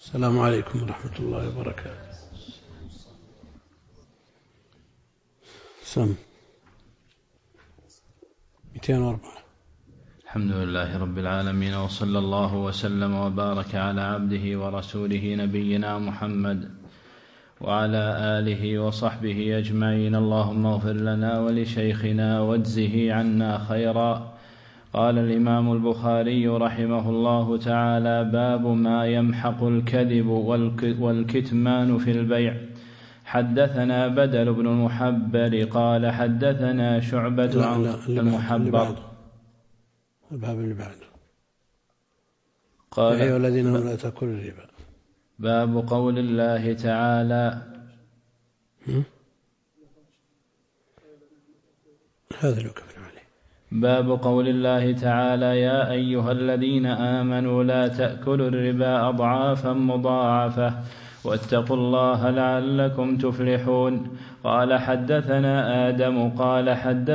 السلام عليكم ورحمة الله وبركاته. سم 204. الحمد لله رب العالمين، وصلى الله وسلم وبارك على عبده ورسوله نبينا محمد وعلى آله وصحبه أجمعين. اللهم اغفر لنا ولشيخنا واجزه عنا خيرا. قال الإمام البخاري رحمه الله تعالى: باب ما يمحق الكذب والكتمان في البيع. حدثنا بدل بن المحبر قال حدثنا شعبة عن المحبر. الباب اللي بعده قال: يا أيها الذين آمنوا لا تأكلوا الربا. باب قول الله تعالى. هذا لو كفر عليه. باب قول الله تعالى: يا أيها الذين آمنوا لا تأكلوا الربا أضعافا مضاعفة واتقوا الله لعلكم تفلحون. قال حدثنا آدم قال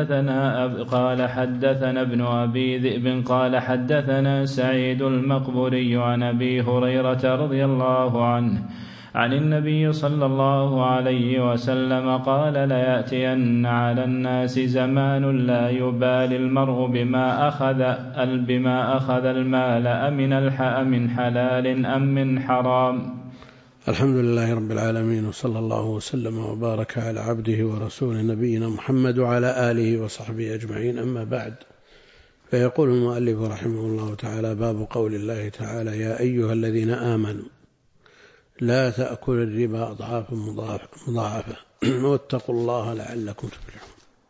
حدثنا ابن أبي ذئب قال حدثنا سعيد المقبري عن أبي هريرة رضي الله عنه عن النبي صلى الله عليه وسلم قال: ليأتين على الناس زمان لا يبالي المرء بما أخذ المال أمن حلال أم من حرام. الحمد لله رب العالمين، وصلى الله وسلم وبارك على عبده ورسوله نبينا محمد وعلى آله وصحبه أجمعين. أما بعد، فيقول المؤلف رحمه الله تعالى: باب قول الله تعالى: يا أيها الذين آمنوا لا تأكلوا الربا أضعافا مضاعفة واتقوا الله لعلكم تفلحون.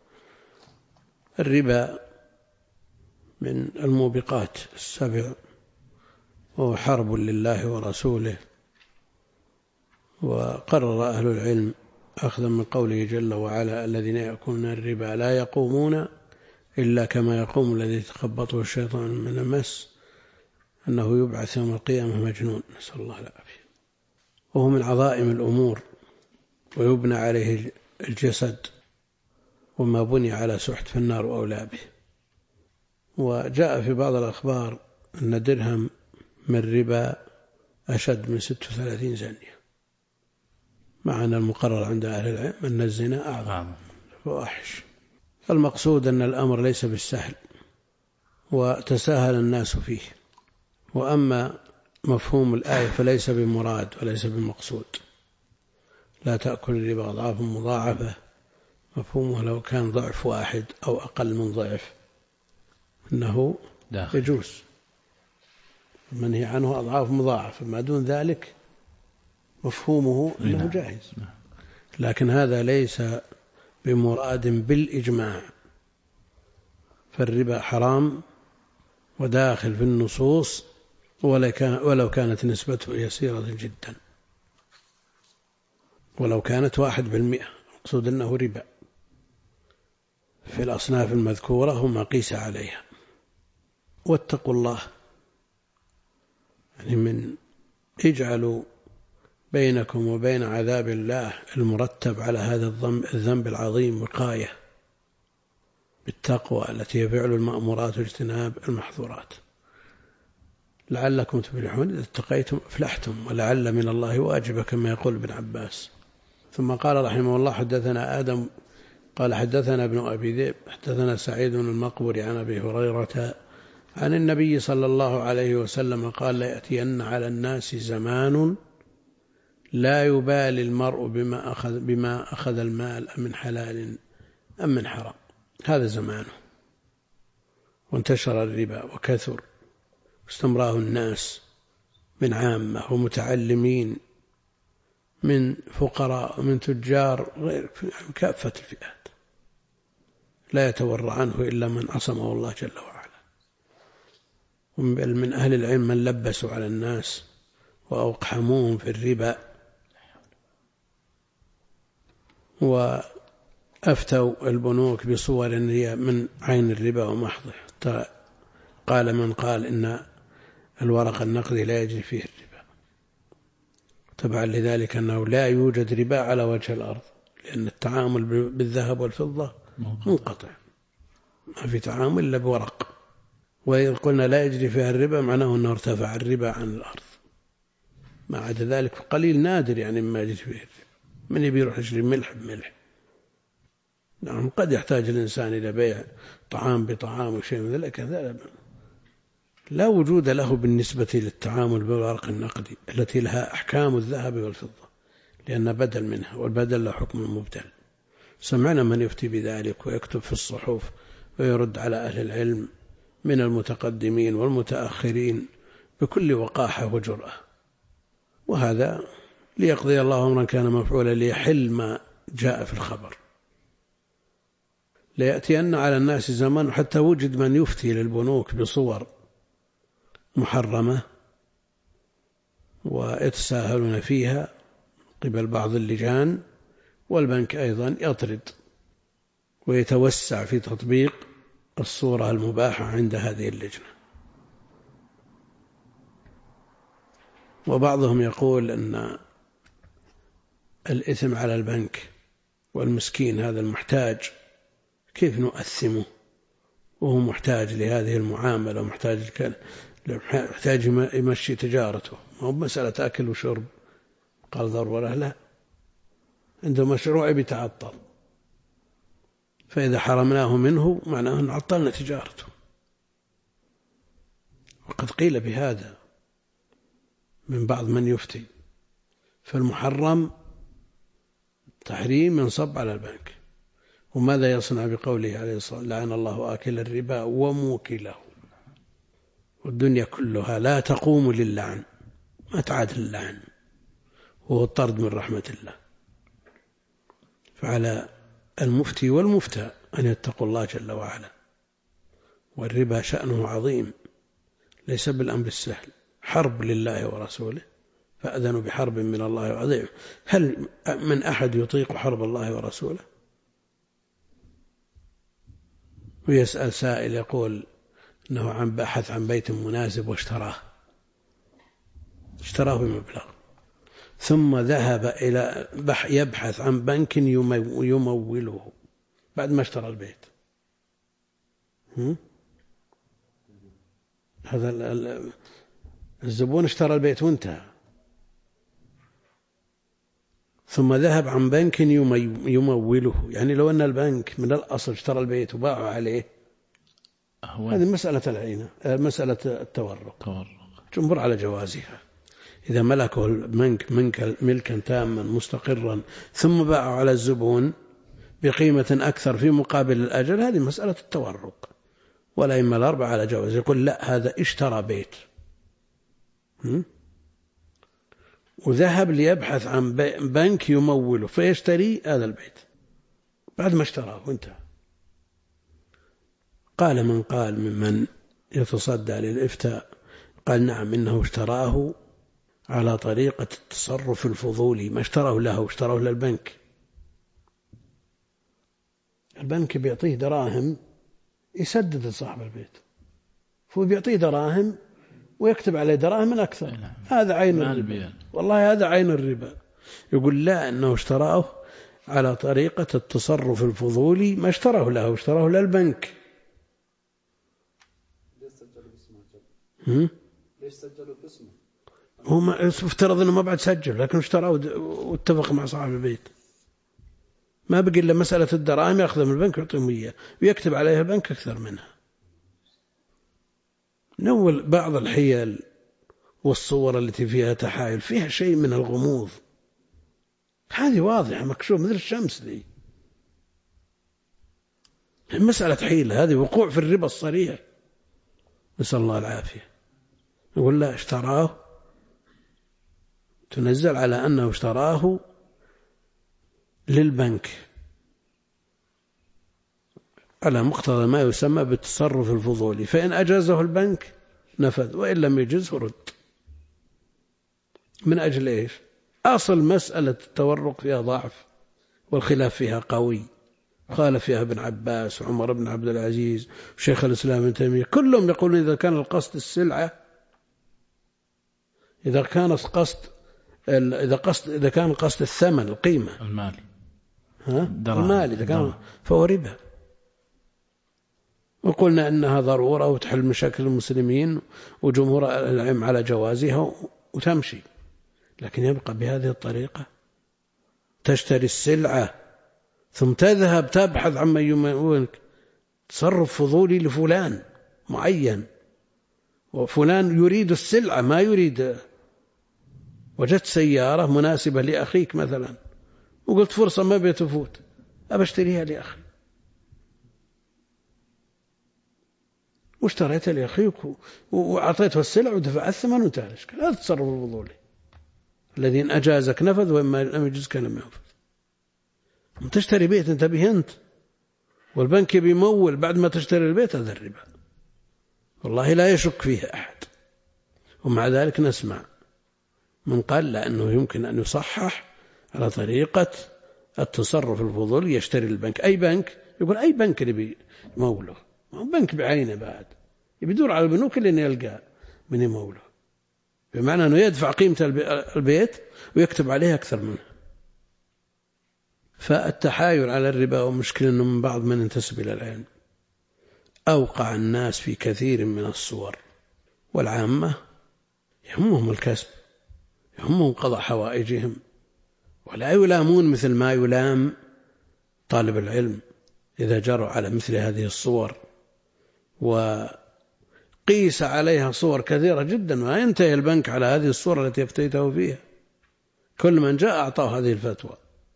الربا من الموبقات السبع، وهو حرب لله ورسوله. وقرر أهل العلم أخذا من قوله جل وعلا: الذين يأكلون الربا لا يقومون إلا كما يقوم الذي يتخبطه الشيطان من المس، أنه يبعث يوم القيامة مجنون، نسأل الله العافية. وهو من عظائم الأمور، ويبنى عليه الجسد، وما بني على سحت فالنار أولى به. وجاء في بعض الأخبار أن درهم من ربا أشد من 36 زانية، مع أن المقرر عند أهل العلم أن الزنا أعظم فواحش. المقصود أن الأمر ليس بالسهل، وتساهل الناس فيه. وأما مفهوم الآية فليس بمراد وليس بمقصود. لا تأكل الربا أضعافا مضاعفة، مفهومه لو كان ضعف واحد أو أقل من ضعف إنه يجوز، منهي عنه أضعاف مضاعفة. ما دون ذلك مفهومه أنه جائز، لكن هذا ليس بمراد بالإجماع. فالربا حرام وداخل في النصوص، ولو كانت نسبته يسيرة جدا، ولو كانت 1%. أقصد أنه ربا في الأصناف المذكورة وما قيس عليها. واتقوا الله، يعني من اجعلوا بينكم وبين عذاب الله المرتب على هذا الذنب العظيم وقاية بالتقوى التي هي فعل المأمورات واجتناب المحظورات، لعلكم تفلحون. إذا اتقيتم أفلحتم، ولعل من الله واجبة كما يقول ابن عباس. ثم قال رحمه الله: حدثنا آدم قال حدثنا ابن أبي ذئب حدثنا سعيد المقبري عن أبي هريرة عن النبي صلى الله عليه وسلم قال: ليأتين على الناس زمان لا يبالي المرء بما أخذ المال أمن حلال أم من حرام. هذا زمانه، وانتشر الربا وكثر، واستمراه الناس من عامة ومتعلمين، من فقراء ومن تجار، غير كافة الفئات. لا يتورع عنه إلا من عصمه الله جل وعلا. من أهل العلم من لبسوا على الناس وأوقحموهم في الربا، وأفتوا البنوك بصور هي من عين الربا ومحضه. قال من قال إن الورق النقدي لا يجري فيه الربا، تبعا لذلك أنه لا يوجد ربا على وجه الأرض، لأن التعامل بالذهب والفضة منقطع، ما في تعامل إلا بورق. وإذا قلنا لا يجري فيها الربا معناه أنه ارتفع الربا عن الأرض، ما عدا ذلك قليل نادر يعني مما يجد فيه. من يبي يروح يشتري ملح بملح؟ نعم قد يحتاج الإنسان إلى بيع طعام بطعام وشيء من ذلك، لا وجود له بالنسبة للتعامل بالورق النقدي التي لها أحكام الذهب والفضة، لأن بدل منها، والبدل له حكم المبدل. سمعنا من يفتي بذلك ويكتب في الصحف ويرد على أهل العلم من المتقدمين والمتأخرين بكل وقاحة وجرأة، وهذا ليقضي الله أمرا كان مفعولا ليحل ما جاء في الخبر. ليأتين على الناس زمان حتى وجد من يفتي للبنوك بصور محرمة ويتساهلون فيها قبل بعض اللجان، والبنك أيضا يطرد ويتوسع في تطبيق الصورة المباحة عند هذه اللجنة. وبعضهم يقول أن الإثم على البنك، والمسكين هذا المحتاج كيف نؤثمه وهو محتاج لهذه المعاملة ومحتاج يمشي تجارته، ما هو مسألة أكل وشرب قال ضرورة، لا، عنده مشروع بيتعطل، فإذا حرمناه منه معناه أن عطلنا تجارته. وقد قيل بهذا من بعض من يفتي، فالمحرم تحريم ينصب على البنك. وماذا يصنع بقوله عليه الصلاة والسلام لعن الله آكل الربا وموكله؟ والدنيا كلها لا تقوم للعن، ما تعادل اللعن، وهو الطرد من رحمة الله. فعلى المفتي والمفتى أن يتقوا الله جل وعلا، والربا شأنه عظيم ليس بالأمر السهل، حرب لله ورسوله، فأذنوا بحرب من الله وعظيم. هل من أحد يطيق حرب الله ورسوله؟ ويسأل سائل يقول أنه عن بحث عن بيت مناسب واشتراه بمبلغ، ثم ذهب إلى يبحث عن بنك يموله بعد ما اشترى البيت. هذا الزبون اشترى البيت وانتهى، ثم ذهب عن بنك يموله، يعني لو أن البنك من الأصل اشترى البيت وباعوا عليه، هذه مسألة العينة، مسألة التورق، جمهور على جوازها. إذا ملكه البنك ملكا تاما مستقرا ثم باعوا على الزبون بقيمة أكثر في مقابل الأجل، هذه مسألة التورق. والأئمة الأربعة على جواز. يقول لا، هذا اشترى بيت وذهب ليبحث عن بنك يموله فيشتري هذا البيت بعد ما اشتراه وانتهى. قال من قال ممن يتصدى للإفتاء، قال نعم إنه اشتراه على طريقة التصرف الفضولي، ما اشتراه له، اشتراه للبنك. البنك بيعطيه دراهم يسدد لصاحب البيت، فهو بيعطيه دراهم ويكتب عليه دراهم أكثر. هذا عين الربا، والله هذا عين الربا. يقول لا، أنه اشتراه على طريقة التصرف الفضولي، ما اشتراه له، اشتراه للبنك. ليش سجلوا باسمه؟ هو افترض أنه ما بعد سجل، لكن اشتراه واتفق مع صاحب البيت، ما بقي إلا مسألة الدراهم يأخذ من البنك ويعطيهم إياه ويكتب عليها البنك أكثر منها. نول بعض الحيل والصور التي فيها تحايل فيها شيء من الغموض، هذه واضحة مكشوف مثل الشمس دي. مسألة حيل، هذه وقوع في الربا الصريح، نسأل الله العافية. يقول لا، اشتراه، تنزل على أنه اشتراه للبنك على مقتضى ما يسمى بالتصرف الفضولي، فإن أجازه البنك نفذ، وإن لم يجزه رد. من أجل إيش؟ أصل مسألة التورق فيها ضعف والخلاف فيها قوي، قال فيها ابن عباس وعمر بن عبد العزيز وشيخ الإسلام ابن تيمية، كلهم يقولون إذا كان القصد السلعة، إذا كان قصد الثمن القيمة المالي، المالي إذا كان فهو ربا. وقلنا أنها ضرورة وتحل مشاكل المسلمين، وجمهور العلم على جوازها وتمشي. لكن يبقى بهذه الطريقة، تشتري السلعة ثم تذهب تبحث عما يمولك، تصرف فضولي لفلان معين، وفلان يريد السلعة ما يريد. وجدت سيارة مناسبة لأخيك مثلا وقلت فرصة ما بيتفوت أبشتريها لأخي، واشتريتها لأخيك وأعطيته السلع ودفع الثمن وانتهى الإشكال. هذا التصرف الفضولي الذي إن أجازك نفذ وإما لم يجزك لم ينفذ. تشتري بيت أنت به أنت والبنك بيمول بعد ما تشتري البيت، هذا الربا والله لا يشك فيه أحد. ومع ذلك نسمع من قال لأنه يمكن أن يصحح على طريقة التصرف الفضولي، يشتري البنك أي بنك، يقول أي بنك اللي بيموله، بنك بعينه بعد يدور على البنوك اللي يلقى من يموله، بمعنى أنه يدفع قيمة البيت ويكتب عليها أكثر منها. فالتحايل على الربا ومشكلة أنه من بعض من ينتسب إلى العلم أوقع الناس في كثير من الصور، والعامة يهمهم الكسب، يهمهم قضاء حوائجهم، ولا يلامون مثل ما يلام طالب العلم إذا جروا على مثل هذه الصور. وقيس عليها صور كثيرة جدا، ما ينتهي البنك على هذه الصورة التي افتيته فيها، كل من جاء أعطاه هذه الفتوى.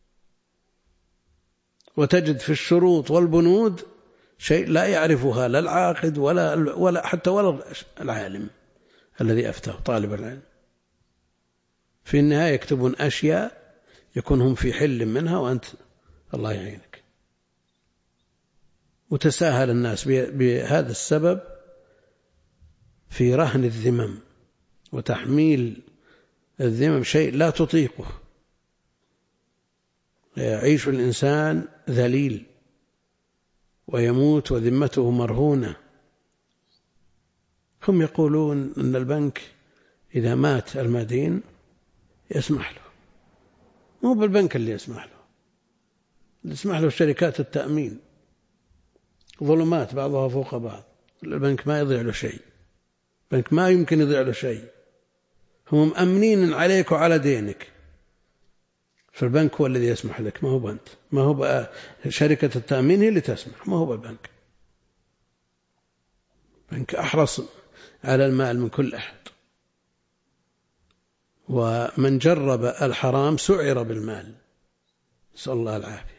وتجد في الشروط والبنود شيء لا يعرفها لا العاقد ولا حتى العالم الذي أفتاه طالب العلم. في النهاية يكتبون أشياء يكون هم في حل منها وأنت الله يعينك. وتساهل الناس بهذا السبب في رهن الذمم وتحميل الذمم شيء لا تطيقه. يعيش الإنسان ذليل ويموت وذمته مرهونة. هم يقولون أن البنك إذا مات المدين يسمح له، مو بالبنك اللي يسمح له، اللي يسمح له شركات التأمين، ظلمات بعضها فوق بعض. البنك ما يضيع له شيء، البنك ما يمكن يضيع له شيء، هم مأمنين عليك وعلى دينك، فالبنك هو الذي يسمح لك، ما هو أنت، ما هو بقى شركة التأمين هي اللي تسمح، ما هو البنك. البنك أحرص على المال من كل أحد، ومن جرب الحرام سعر بالمال، نسأل الله العافية.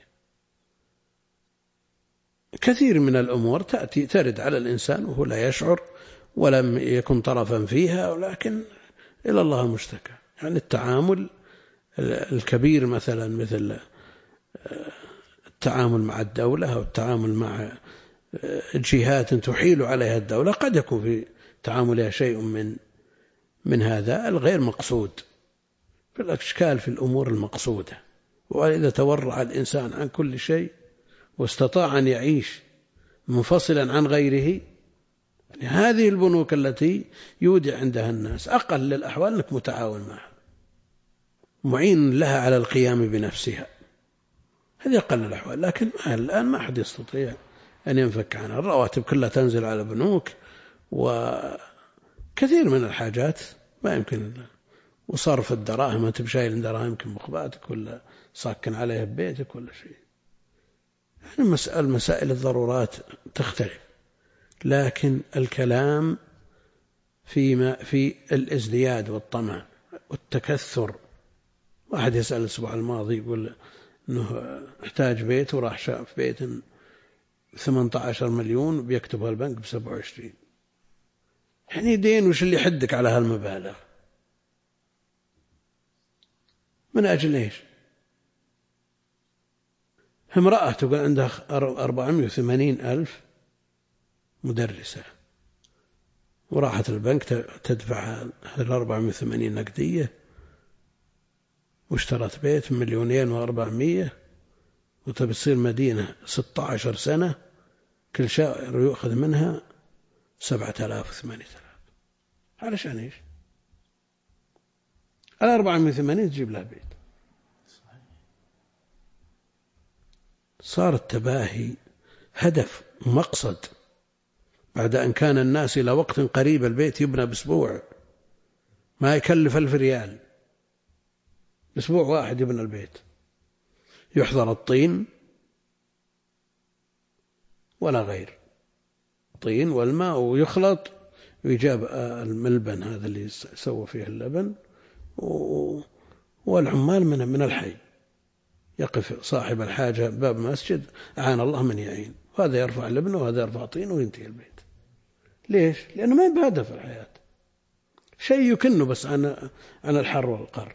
كثير من الأمور ترد على الإنسان وهو لا يشعر ولم يكن طرفا فيها، ولكن إلى الله المشتكى. يعني التعامل الكبير مثل التعامل مع الدولة أو التعامل مع جهات تحيل عليها الدولة، قد يكون في تعاملها شيء من هذا الغير مقصود، في الأشكال في الأمور المقصودة. وإذا تورع الإنسان عن كل شيء واستطاع أن يعيش منفصلا عن غيره، يعني هذه البنوك التي يودع عندها الناس أقل الأحوال أنك متعاون معها، معين لها على القيام بنفسها، هذه أقل الأحوال. لكن الآن ما أحد يستطيع أن ينفك عنها، الرواتب كلها تنزل على بنوك، وكثير من الحاجات ما يمكن الله. وصرف الدراهم، أنت بشايل دراهمك مخباتك ولا صاكن عليها ببيتك ولا شيء. يعني مسائل الضرورات تختلف، لكن الكلام في الازدياد والطمع والتكثر. واحد يسأل الأسبوع الماضي يقول أنه احتاج بيت وراح شاف بيت 18 مليون بيكتبها البنك ب27. يعني دين، وش اللي يحدك على هالمبالغ؟ من أجل إيش؟ امرأة تقول عندها 480,000 مدرسة، وراحت البنك تدفع 480 نقدية، واشترت بيت 2,400,000، وتبصير مدينة 16 سنة كل شهر يأخذ منها 7,000 و8,000. علشان إيش؟ على 480 تجيب لها بيت. صار التباهي هدف مقصد، بعد أن كان الناس إلى وقت قريب البيت يبنى بأسبوع ما يكلف 1,000 ريال، أسبوع واحد يبنى البيت، يحضر الطين ولا غير، طين والماء ويخلط ويجاب الملبن هذا اللي سوى فيه اللبن، والعمال من الحي، يقف صاحب الحاجة باب مسجد أعان الله من يعين، وهذا يرفع لبن وهذا يرفع طين وينتهي البيت. ليش؟ لأنه ما بهدف الحياة، شيء يكنه بس عن الحر والقر.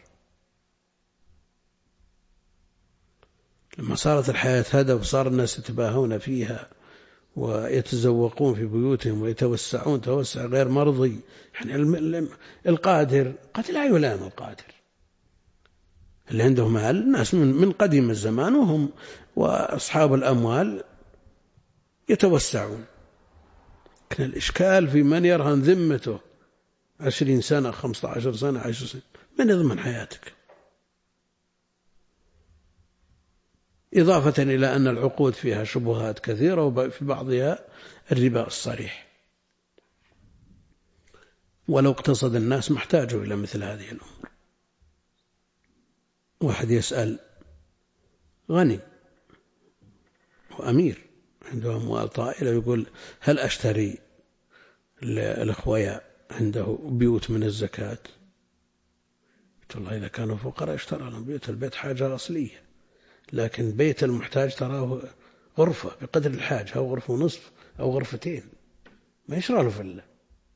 لما صارت الحياة هدف صار الناس يتباهون فيها ويتزوقون في بيوتهم ويتوسعون توسع غير مرضي. يعني القادر قد لا يلام، القادر اللي عنده مال، الناس من قديم الزمان وهم وأصحاب الأموال يتوسعون. لكن الإشكال في من يرهن ذمته 20 سنة 15 سنة 10 سنة، من يضمن حياتك؟ إضافة إلى أن العقود فيها شبهات كثيرة، وفي بعضها الربا الصريح. ولو اقتصد الناس ما احتاجوا إلى مثل هذه الأمور. واحد يسأل غني وأمير عنده أموال طائلة، يقول هل أشتري الأخويا عنده بيوت من الزكاة؟ قلت الله إذا كانوا فقراء اشترى لهم بيوت، البيت حاجة أصلية، لكن بيت المحتاج تراه غرفة بقدر الحاجة، أو غرفة ونصف أو غرفتين، ما يشرى له فلة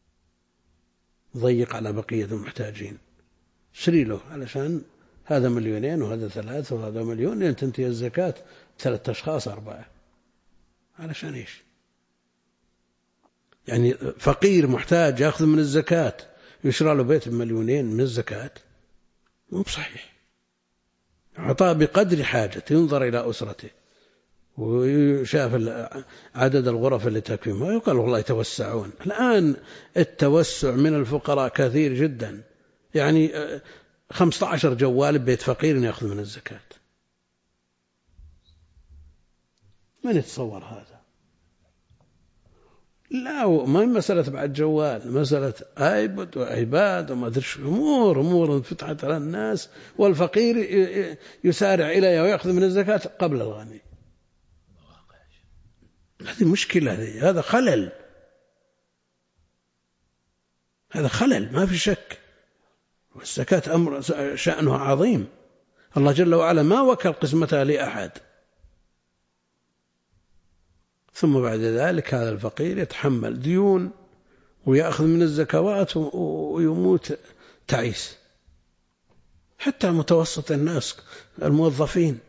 ضيق على بقية المحتاجين. شري له علشان هذا 2,000,000 وهذا 3 وهذا 1,000,000، لأن تنتهي الزكاة 3 أشخاص 4، علشان إيش؟ يعني فقير محتاج يأخذ من الزكاة يشرى له بيت ب2,000,000 من الزكاة؟ مو بصحيح. عطاء بقدر حاجته، ينظر إلى أسرته ويشاف عدد الغرف اللي تكفيهم، ويقال والله يتوسعون. الآن التوسع من الفقراء كثير جدا، يعني 15 جوال بيت فقير يأخذ من الزكاة. من يتصور هذا؟ لا، ما هي مسألة بعد جوال، مسألة ايبود وايباد وما ادري شو، امور انفتحت على الناس، والفقير يسارع اليها ويأخذ من الزكاة قبل الغني. هذه مشكلة، هذا خلل، هذا خلل ما في شك. والزكاة أمر شأنها عظيم، الله جل وعلا ما وكل قسمتها لأحد. ثم بعد ذلك هذا الفقير يتحمل ديون ويأخذ من الزكوات ويموت تعيس. حتى متوسط الناس الموظفين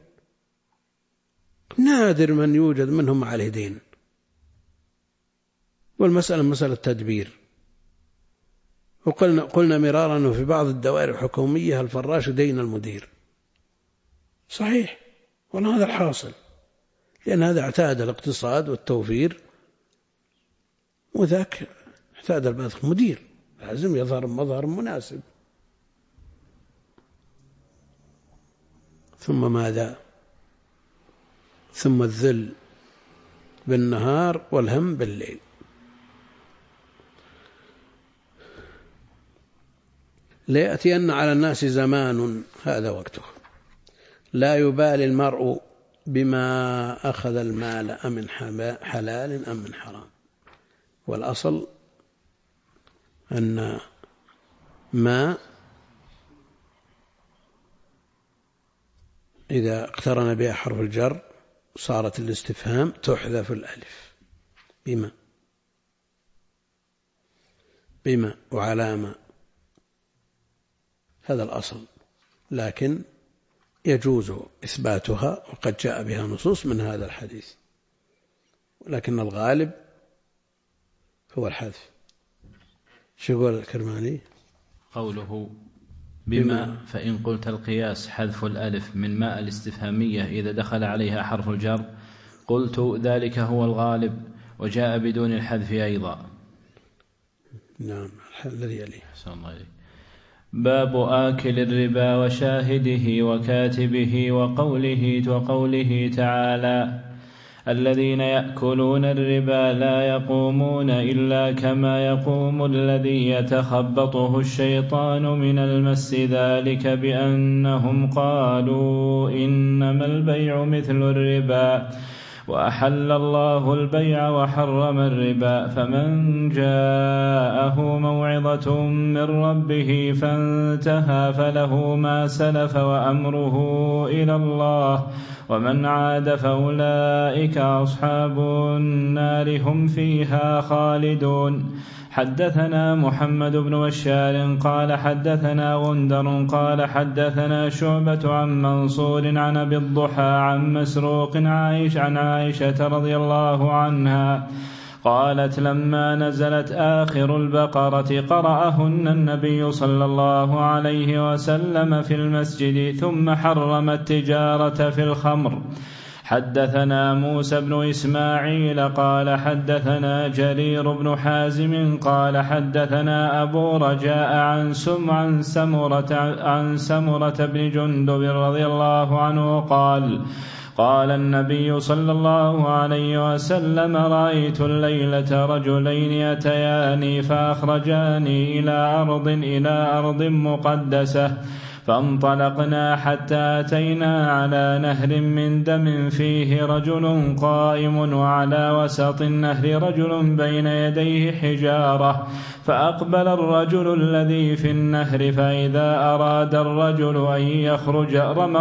نادر من يوجد منهم عليه دين، والمسألة مسألة تدبير. وقلنا مرارا أنه في بعض الدوائر الحكومية الفراش دين المدير. صحيح، والله هذا الحاصل، لأن هذا اعتاد الاقتصاد والتوفير، وذاك اعتاد البذخ، مدير لازم يظهر مظهر مناسب. ثم ماذا؟ ثم الذل بالنهار والهم بالليل. ليأتين على الناس زمان، هذا وقته، لا يبالي المرء بما أخذ المال أمن حلال أم من حرام. والأصل أن ما إذا اقترن بها حرف الجر صارت الاستفهام تحذف الألف، بما وعلامة، هذا الأصل. لكن يجوز إثباتها وقد جاء بها نصوص من هذا الحديث، ولكن الغالب هو الحذف. شو يقول الكرماني؟ قوله بما، فإن قلت القياس حذف الألف من ماء الاستفهامية إذا دخل عليها حرف الجر، قلت ذلك هو الغالب، وجاء بدون الحذف أيضا. نعم، الذي يليه. باب آكل الربا وشاهده وكاتبه وقوله تعالى: الذين يأكلون الربا لا يقومون إلا كما يقوم الذي يتخبطه الشيطان من المس، ذلك بأنهم قالوا إنما البيع مثل الربا وأحل الله البيع وحرم الربا. فمن جاءه موعظة من ربه فانتهى فله ما سلف وأمره إلى الله، ومن عاد فأولئك أصحاب النار هم فيها خالدون. حدثنا محمد بن بشار قال حدثنا غندر قال حدثنا شعبة عن منصور عن أبي الضحى عن مسروق عن عائشة رضي الله عنها قالت لما نزلت آخر البقرة قرأهن النبي صلى الله عليه وسلم في المسجد ثم حرم التجارة في الخمر. حدثنا موسى بن إسماعيل قال حدثنا جرير بن حازم قال حدثنا أبو رجاء عن سمرة بن جندب رضي الله عنه قال النبي صلى الله عليه وسلم رأيت الليلة رجلين أتياني فأخرجاني إلى أرض مقدسة، فانطلقنا حتى أتينا على نهر من دم فيه رجل قائم، وعلى وسط النهر رجل بين يديه حجارة، فأقبل الرجل الذي في النهر، فإذا أراد الرجل أن يخرج رمى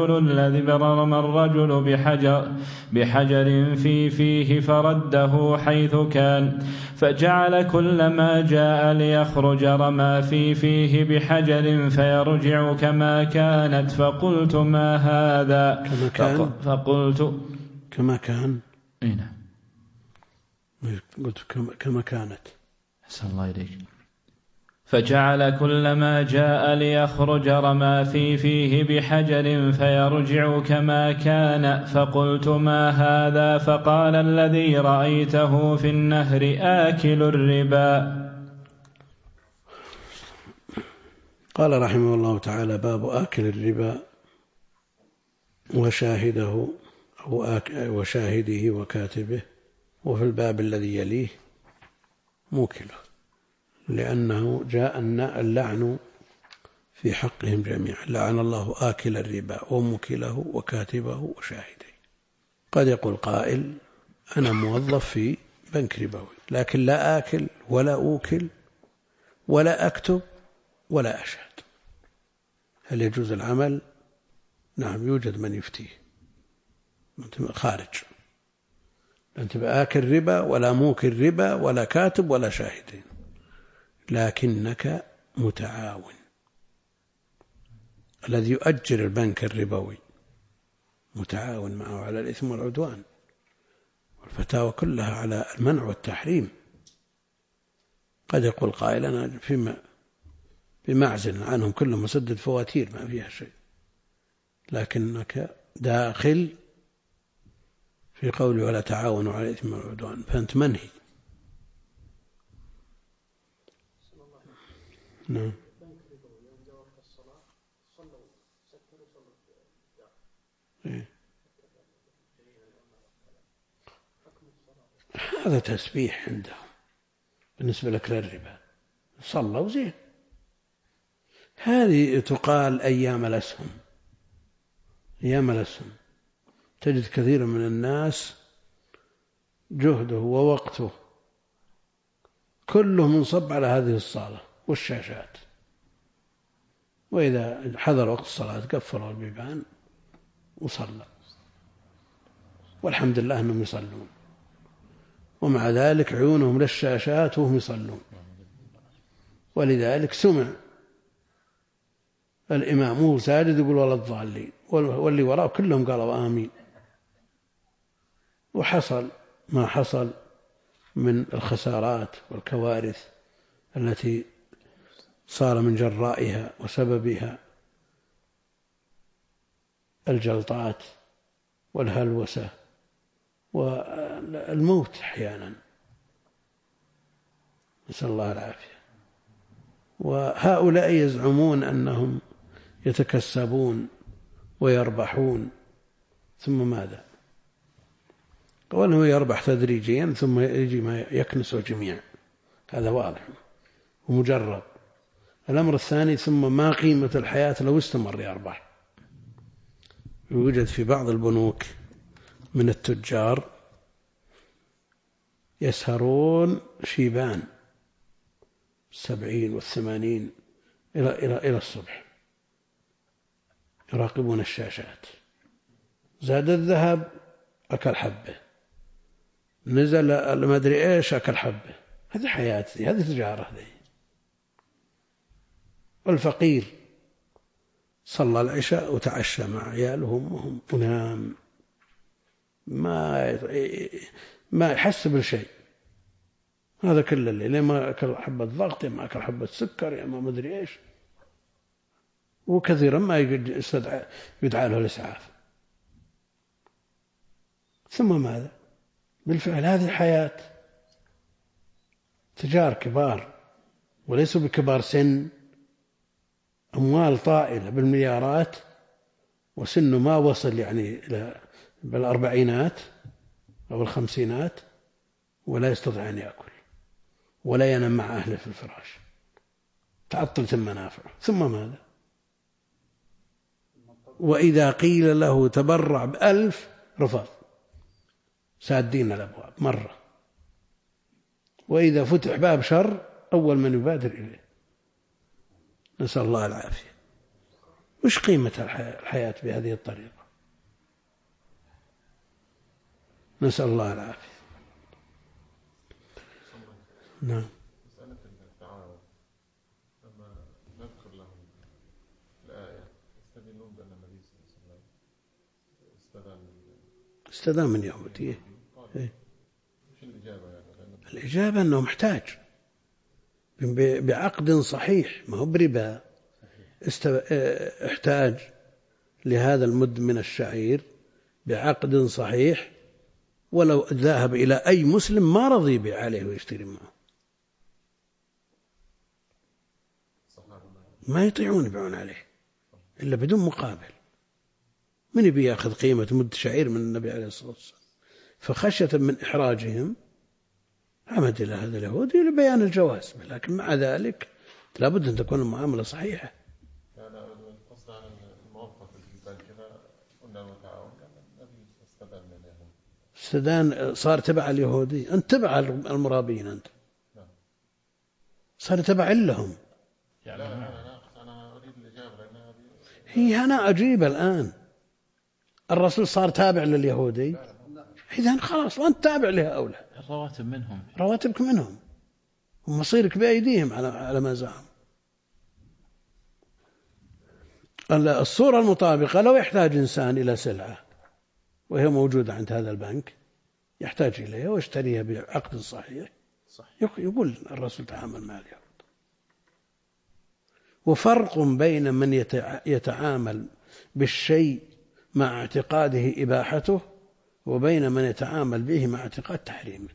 الرجل بحجر في فيه فرده حيث كان، فجعل كلما جاء ليخرج رمى في فيه بحجر فيرجع كما كانت. فقلت ما هذا؟ كما كان أين؟ قلت كما كانت. أحسن الله إليك. فجعل كلما جاء ليخرج رمى في فيه بحجر فيرجع كما كان. فقلت ما هذا؟ فقال الذي رأيته في النهر آكل الربا. قال رحمه الله تعالى باب آكل الربا وشاهده وشاهده وكاتبه، وفي الباب الذي يليه موكله، لأنه جاء اللعن في حقهم جميعا، لعن الله آكل الربا وموكله وكاتبه وشاهده. قد يقول قائل أنا موظف في بنك ربوي لكن لا آكل ولا أوكل ولا أكتب ولا أشهد، هل يجوز العمل؟ نعم، يوجد من يفتيه، خارج، أنت بآكل ربا ولا موكل ربا ولا كاتب ولا شاهدين، لكنك متعاون. الذي يؤجر البنك الربوي متعاون معه على الإثم والعدوان، والفتاوى كلها على المنع والتحريم. قد يقول قائل أنا بمعزل عنهم كلهم مسدد فواتير ما فيها شيء، لكنك داخل في قوله ولا تعاونوا على الإثم والعدوان، فأنت منهي. نعم. هذا تسبيح عندهم بالنسبة لك للربا، صلوا زين. هذه تقال أيام الأسهم. تجد كثير من الناس جهده ووقته كله منصب على هذه الصالة والشاشات، وإذا حضر وقت الصلاة قفلوا البيبان وصلى، والحمد لله أنهم يصلون، ومع ذلك عيونهم للشاشات وهم يصلون. ولذلك سمع الإمام وهو ساجد يقول ولا الضالين، واللي وراءه كلهم قالوا آمين. وحصل ما حصل من الخسارات والكوارث التي صار من جرائها وسببها الجلطات والهلوسة والموت أحيانا، نسأل الله العافية. وهؤلاء يزعمون أنهم يتكسبون ويربحون، ثم ماذا؟ وأنه يربح تدريجيا ثم يجي ما يكنسه جميع، هذا واضح ومجرد. الأمر الثاني ثم ما قيمة الحياة لو استمر يربح. يوجد في بعض البنوك من التجار يسهرون شيبان 70 و80 إلى الصبح يراقبون الشاشات. زاد الذهب أكل حبة، نزل ما أدري إيش أكل حبة. هذه حياتي، هذه تجارة هذه. والفقير صلى العشاء وتعشى مع عياله وهم ونام، ما يحس بالشيء. هذا كل الليل ما أكل حبة ضغط، ما أكل حبة سكر، ما أدري إيش. وكثيرا ما يدعى له الإسعاف. ثم ماذا؟ بالفعل هذه الحياة. تجار كبار وليسوا بكبار سن، أموال طائلة بالمليارات، وسنه ما وصل يعني إلى بالأربعينات أو الخمسينات، ولا يستطيع أن يأكل ولا ينام مع أهله في الفراش، تعطلت المنافع. ثم ماذا؟ وإذا قيل له تبرع ب1000 رفض، سادين الأبواب مرة. وإذا فتح باب شر أول من يبادر إليه. نسأل الله العافية. وش قيمة الحياة بهذه الطريقة؟ نسأل الله العافية. نعم. مسألة التعاون لما نذكر لهم الآية يستدلون بأن النبي صلى الله عليه وسلم استدان من يهودية. وش الإجابة يعني؟ الإجابة أنه محتاج بعقد صحيح، ما هو بربا. احتاج لهذا المد من الشعير بعقد صحيح، ولو ذهب إلى أي مسلم ما رضي يبيع عليه ويشتري معه، ما يطيعون يبيعون عليه إلا بدون مقابل. من يبي يأخذ قيمة مد شعير من النبي عليه الصلاة والسلام؟ فخشية من إحراجهم عمد إلى هذا اليهودي لبيان الجواز، لكن مع ذلك لابد أن تكون المعاملة صحيحة. استدان صار تبع اليهودي، أنت تبع المرابين، أنت صار تبع لهم. هي أنا أجيب الآن الرسول صار تابع لليهودي، إذن خلاص وأنت تابع لهؤلاء. الرواتب منهم، رواتبك منهم، ومصيرك بأيديهم على ما زعم. الصورة المطابقة لو يحتاج إنسان إلى سلعة وهي موجودة عند هذا البنك، يحتاج إليها ويشتريها بعقد صحيح، يقول الرسول تعامل مع اليهود. وفرق بين من يتعامل بالشيء مع اعتقاده إباحته وبين من يتعامل به مع اعتقاد تحريمه.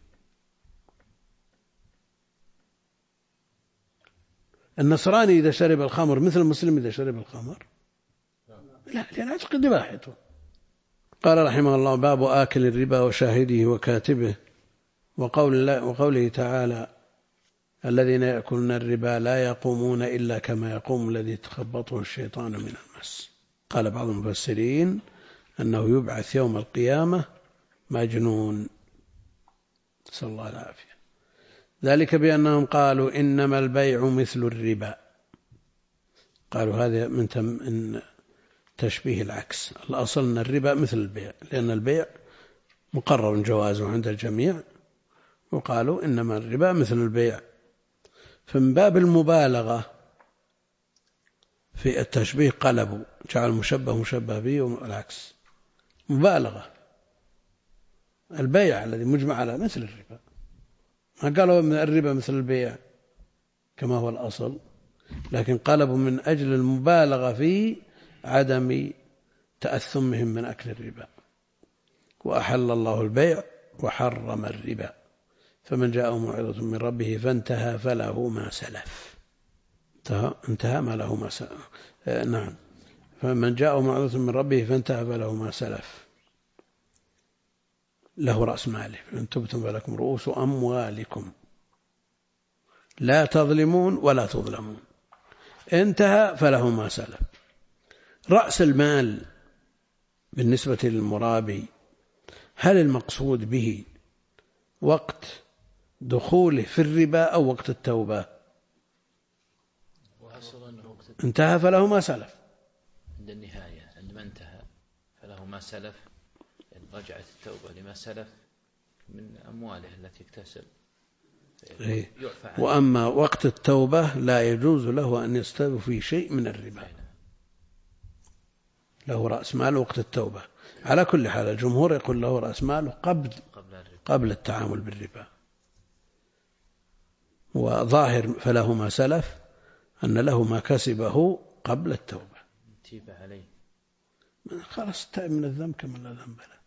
النصراني إذا شرب الخمر مثل المسلم إذا شرب الخمر؟ لا، لأن اعتقد إباحته. قال رحمه الله: باب آكل الربا وشاهده وكاتبه، وقوله تعالى: الذين يأكلون الربا لا يقومون إلا كما يقوم الذي يتخبطه الشيطان من المس. قال بعض المفسرين أنه يبعث يوم القيامة مجنون، نسأل الله العافية. ذلك بأنهم قالوا إنما البيع مثل الربا. قالوا هذا من تشبيه العكس. الأصل أن الربا مثل البيع، لأن البيع مقرر جوازه عند الجميع، وقالوا إنما الربا مثل البيع. فمن باب المبالغة في التشبيه قلبوا، جعل مشبه به والعكس، مبالغة. البيع الذي مجمع على مثل الربا، ما قالوا الربا مثل البيع كما هو الأصل، لكن قلبوا من أجل المبالغة في عدم تأثمهم من أكل الربا. وأحل الله البيع وحرم الربا، فمن جاءه موعظة من ربه فانتهى فله ما سلف. انتهى ما له ما سلف. نعم، فمن جاءه موعظة من ربه فانتهى فله ما سلف. له رأس ماله، فإن تبتم فلكم رؤوس أموالكم لا تظلمون ولا تظلمون. انتهى فله ما سلف. رأس المال بالنسبة للمرابي هل المقصود به وقت دخوله في الربا أو وقت التوبة؟ انتهى فله ما سلف. عند النهاية عندما انتهى فله ما سلف، يعني رجعت التوبة لما سلف من أمواله التي اكتسب. وأما وقت التوبة لا يجوز له أن يستوفي شيء من الربا، له رأس مال وقت التوبة. على كل حال الجمهور يقول له رأس ماله قبل التعامل بالربا. وظاهر فله ما سلف أن له ما كسبه قبل التوبة. تيب عليه خلاص تائب من الذنب كما لا ذنب له.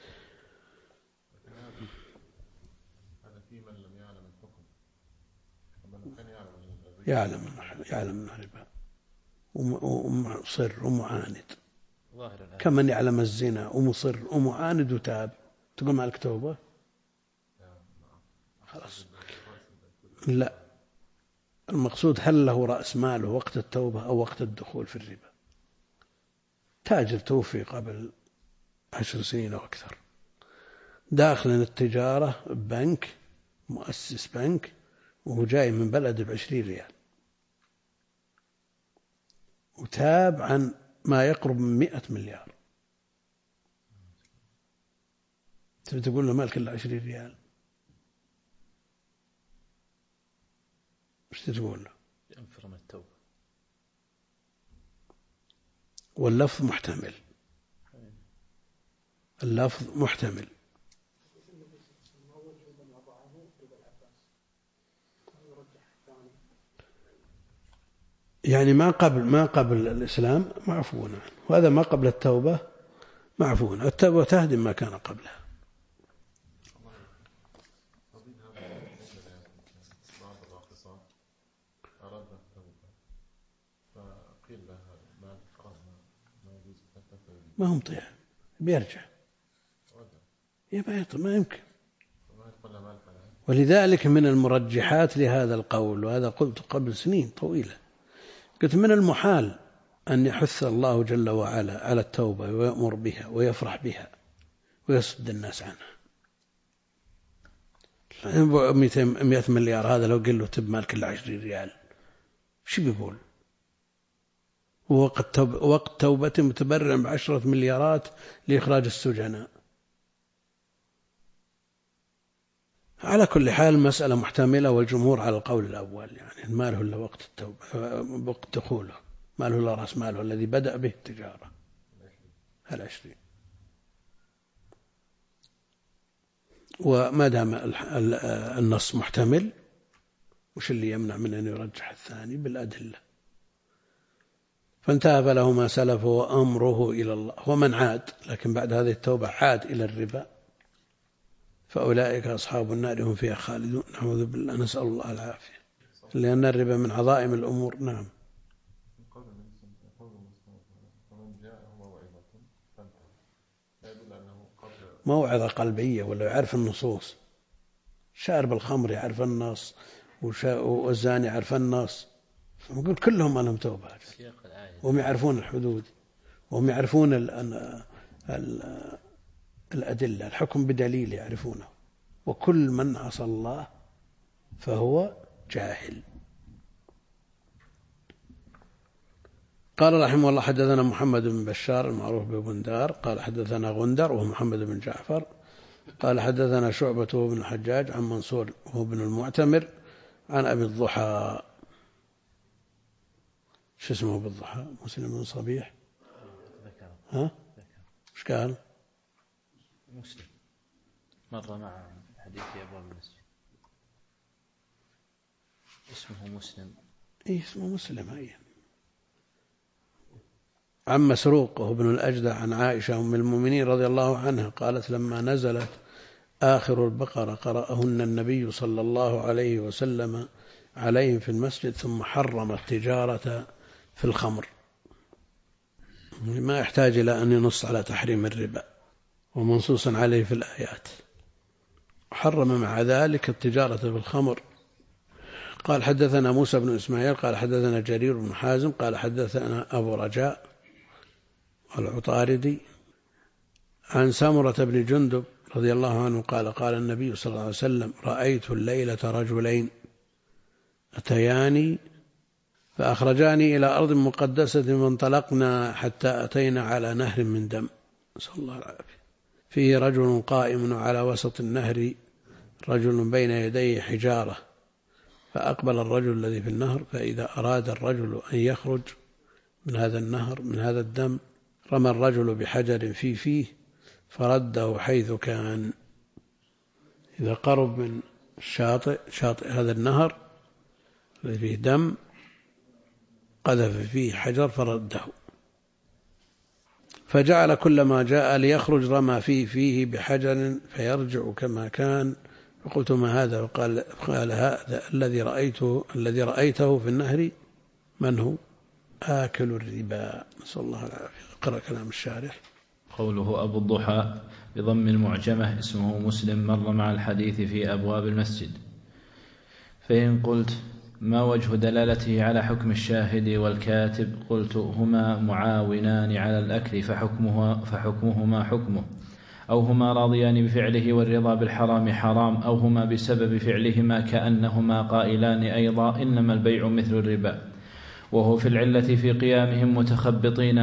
هذا في من لم يعلم الحكم، ومن كان يعلم الربا ومصر ومعاند، كمن يعلم الزنا ومصر ومعاند وتاب، تقول مالك توبة؟ خلاص لا، المقصود هل له رأس ماله وقت التوبة أو وقت الدخول في الربا. تاجر توفي قبل 10 سنين أو أكثر، داخل التجارة بنك، مؤسس بنك، وهو جاي من بلد ب20 ريال، وتاب عن ما يقرب من 100 مليار. تقول له مالك إلا 20 ريال، مش تقول له؟ ينفر من التوبة. واللفظ محتمل، اللفظ محتمل. يعني ما قبل الإسلام معفو عنه، وهذا ما قبل التوبة معفو عنه. التوبة تهدم ما كان قبلها. بعض الراقصات أردنا التوبة فقيل لها ما يجوز تتفل، ما هم طيح بيرجع، ما يمكن. ولذلك من المرجحات لهذا القول، وهذا قلت قبل سنين طويلة، قلت من المحال أن يحث الله جل وعلا على التوبة ويأمر بها ويفرح بها ويصد الناس عنها. 100 مليار هذا لو قل له تب مالك إلا 20 ريال شو بيقول؟ وقت توبة متبرع ب10 مليارات لإخراج السجناء. على كل حال مسألة محتملة، والجمهور على القول الأول، يعني ما له إلا وقت التوبة، وقت دخوله، ما له إلا رأس ماله الذي بدأ به التجارة 20. وما دام النص محتمل، وش اللي يمنع من أن يرجح الثاني بالأدلة؟ فانتهى فله ما سلف وأمره إلى الله. ومن عاد، لكن بعد هذه التوبة عاد إلى الربا، فأولئك أصحاب النار هم فيها خالدون. نعوذ بالله، نسأل الله العافية، لأن الربا من عظائم الأمور. نعم. موعظة قلبية، ولا يعرف النصوص. شارب الخمر يعرف النص، والزاني يعرف النص، نقول كلهم لهم توبة، وهم يعرفون الحدود، وهم يعرفون الأدلة، الحكم بدليل يعرفونه. وكل من عصى الله فهو جاهل. قال رحمه الله: حدثنا محمد بن بشار المعروف ببندار قال حدثنا غندر وهو محمد بن جعفر قال حدثنا شعبة بن الحجاج عن منصور وهو بن المعتمر عن أبي الضحى. شو اسمه أبي الضحى؟ مسلم بن صبيح. ها؟ إيش قال؟ مسلم مر مع حديث أبواب المسجد. اسمه مسلم. إيه اسمه مسلم. هاي عن مسروق وهو ابن الأجدع عن عائشة أم المؤمنين رضي الله عنها قالت: لما نزلت آخر البقرة قرأهن النبي صلى الله عليه وسلم عليهم في المسجد، ثم حرم التجارة في الخمر. ما يحتاج إلى أن ينص على تحريم الربا، ومنصوصا عليه في الآيات. حرم مع ذلك التجارة بالخمر. قال حدثنا موسى بن إسماعيل قال حدثنا جرير بن حازم قال حدثنا أبو رجاء العطاردي عن سمرة بن جندب رضي الله عنه قال قال النبي صلى الله عليه وسلم: رأيت الليلة رجلين أتياني فأخرجاني إلى أرض مقدسة فانطلقنا حتى أتينا على نهر من دم، نسأل الله العافية، فيه رجل قائم على وسط النهر رجل بين يديه حجارة، فأقبل الرجل الذي في النهر، فإذا أراد الرجل أن يخرج من هذا النهر من هذا الدم رمى الرجل بحجر فيه فرده حيث كان. إذا قرب من شاطئ هذا النهر الذي فيه دم قذف فيه حجر فرده، فجعل كلما جاء ليخرج رمى فيه بحجر فيرجع كما كان. فقلت: ما هذا؟ قال: هذا الذي رأيته في النهر. من هو؟ آكل الربا، نسأل الله العافية. اقرأ كلام الشارح. قوله أبو الضحى بضم المعجمة اسمه مسلم، مر مع الحديث في أبواب المسجد. فإن قلت: ما وجه دلالته على حكم الشاهد والكاتب؟ قلت: هما معاونان على الأكل فحكمهما حكمه، أو هما راضيان بفعله والرضا بالحرام حرام، أو هما بسبب فعلهما كأنهما قائلان أيضا إنما البيع مثل الربا، وهو في العلة في قيامهم متخبطين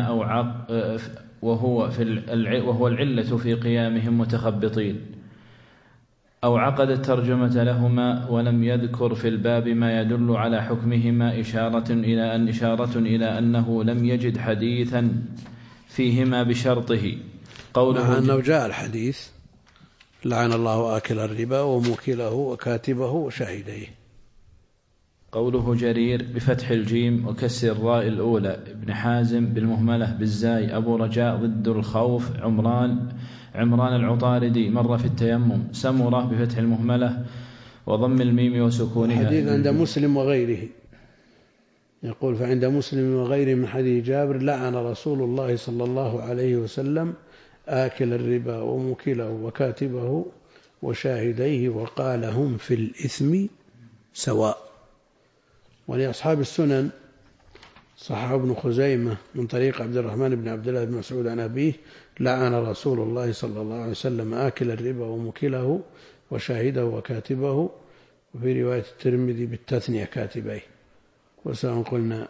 وهو العلة في قيامهم متخبطين، أو عقد الترجمة لهما ولم يذكر في الباب ما يدل على حكمهما إشارة إلى أنه لم يجد حديثا فيهما بشرطه. قوله أنه جاء الحديث: لعن الله آكل الربا وموكله وكاتبه وشاهديه. قوله جرير بفتح الجيم وكسر الراء الأولى، ابن حازم بالمهملة بالزاي، أبو رجاء ضد الخوف، عمران العطاردي مر في التيمم، سمرة بفتح المهملة وضم الميم وسكونها. الحديث عند مسلم وغيره، يقول: فعند مسلم وغيره من حديث جابر: لعن رسول الله صلى الله عليه وسلم آكل الربا وموكله وكاتبه وشاهديه وقال: هم في الإثم سواء. ولأصحاب السنن صححه ابن خزيمة من طريق عبد الرحمن بن عبد الله بن مسعود عن أبيه: لعن رسول الله صلى الله عليه وسلم آكل الربا وموكله وشاهده وكاتبه. وفي رواية الترمذي بالتثنية كاتبيه، وسواء قلنا